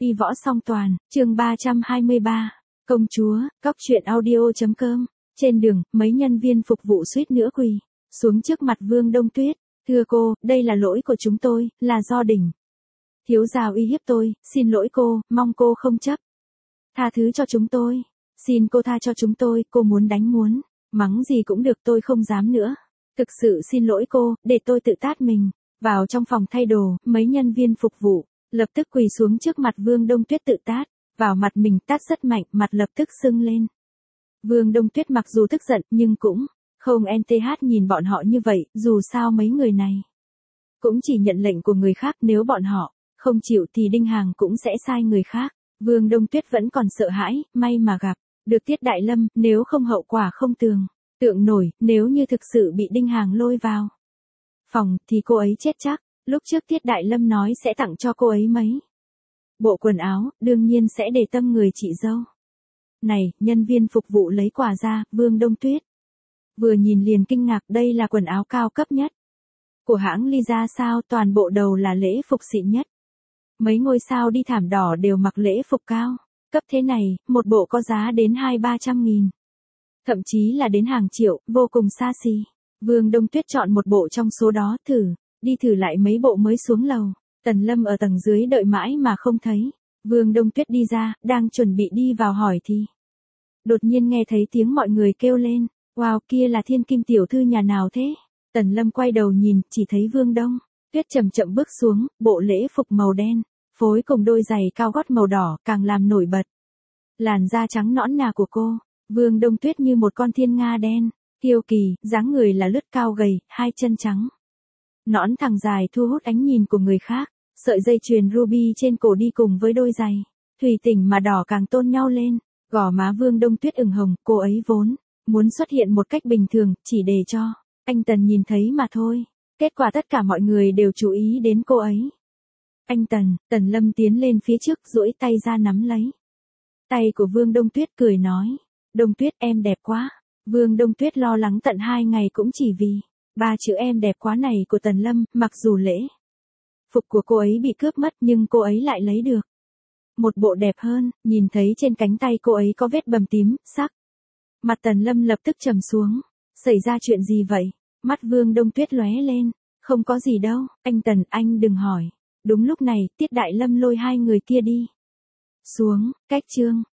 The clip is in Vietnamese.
Y võ song toàn, chương 323. Công chúa, cóc truyện audio.com. Trên đường, mấy nhân viên phục vụ suýt nữa quỳ xuống trước mặt Vương Đông Tuyết. Thưa cô, đây là lỗi của chúng tôi, là do đỉnh thiếu gia uy hiếp tôi, xin lỗi cô, mong cô không chấp. Tha thứ cho chúng tôi. Xin cô tha cho chúng tôi, cô muốn đánh muốn mắng gì cũng được, tôi không dám nữa. Thực sự xin lỗi cô, để tôi tự tát mình. Vào trong phòng thay đồ, mấy nhân viên phục vụ lập tức quỳ xuống trước mặt Vương Đông Tuyết tự tát, vào mặt mình tát rất mạnh, mặt lập tức sưng lên. Vương Đông Tuyết mặc dù tức giận, nhưng cũng không NTH nhìn bọn họ như vậy, dù sao mấy người này cũng chỉ nhận lệnh của người khác, nếu bọn họ không chịu thì Đinh Hằng cũng sẽ sai người khác. Vương Đông Tuyết vẫn còn sợ hãi, may mà gặp được Tiết Đại Lâm, nếu không hậu quả không tưởng tượng nổi, nếu như thực sự bị Đinh Hằng lôi vào phòng thì cô ấy chết chắc. Lúc trước Tiết Đại Lâm nói sẽ tặng cho cô ấy mấy bộ quần áo, đương nhiên sẽ để tâm người chị dâu này. Nhân viên phục vụ lấy quà ra, Vương Đông Tuyết vừa nhìn liền kinh ngạc, đây là quần áo cao cấp nhất của hãng Lisa sao, toàn bộ đầu là lễ phục xịn nhất. Mấy ngôi sao đi thảm đỏ đều mặc lễ phục cao cấp thế này, một bộ có giá đến 200-300 nghìn. Thậm chí là đến hàng triệu, vô cùng xa xỉ. Vương Đông Tuyết chọn một bộ trong số đó, đi thử lại mấy bộ mới xuống lầu. Tần Lâm ở tầng dưới đợi mãi mà không thấy. Vương Đông Tuyết đi ra, đang chuẩn bị đi vào hỏi thì đột nhiên nghe thấy tiếng mọi người kêu lên. Wow, kia là Thiên Kim tiểu thư nhà nào thế? Tần Lâm quay đầu nhìn, chỉ thấy Vương Đông Tuyết chậm chậm bước xuống, bộ lễ phục màu đen, phối cùng đôi giày cao gót màu đỏ, càng làm nổi bật làn da trắng nõn nà của cô. Vương Đông Tuyết như một con thiên nga đen, kiêu kỳ, dáng người là lướt cao gầy, hai chân trắng nõn thẳng dài thu hút ánh nhìn của người khác. Sợi dây chuyền ruby trên cổ đi cùng với đôi giày thủy tinh mà đỏ càng tôn nhau lên. Gò má Vương Đông Tuyết ửng hồng, cô ấy vốn muốn xuất hiện một cách bình thường, chỉ để cho anh Tần nhìn thấy mà thôi. Kết quả tất cả mọi người đều chú ý đến cô ấy. Anh Tần, Tần Lâm tiến lên phía trước, duỗi tay ra nắm lấy tay của Vương Đông Tuyết, cười nói. Đông Tuyết, em đẹp quá. Vương Đông Tuyết lo lắng tận 2 ngày cũng chỉ vì 3 chữ em đẹp quá này của Tần Lâm. Mặc dù lễ phục của cô ấy bị cướp mất, nhưng cô ấy lại lấy được một bộ đẹp hơn. Nhìn thấy trên cánh tay cô ấy có vết bầm tím, sắc mặt Tần Lâm lập tức trầm xuống. Xảy ra chuyện gì vậy? Mắt Vương Đông Tuyết lóe lên. Không có gì đâu, anh Tần, anh đừng hỏi. Đúng lúc này, Tiết Đại Lâm lôi 2 người kia đi xuống. Cách chương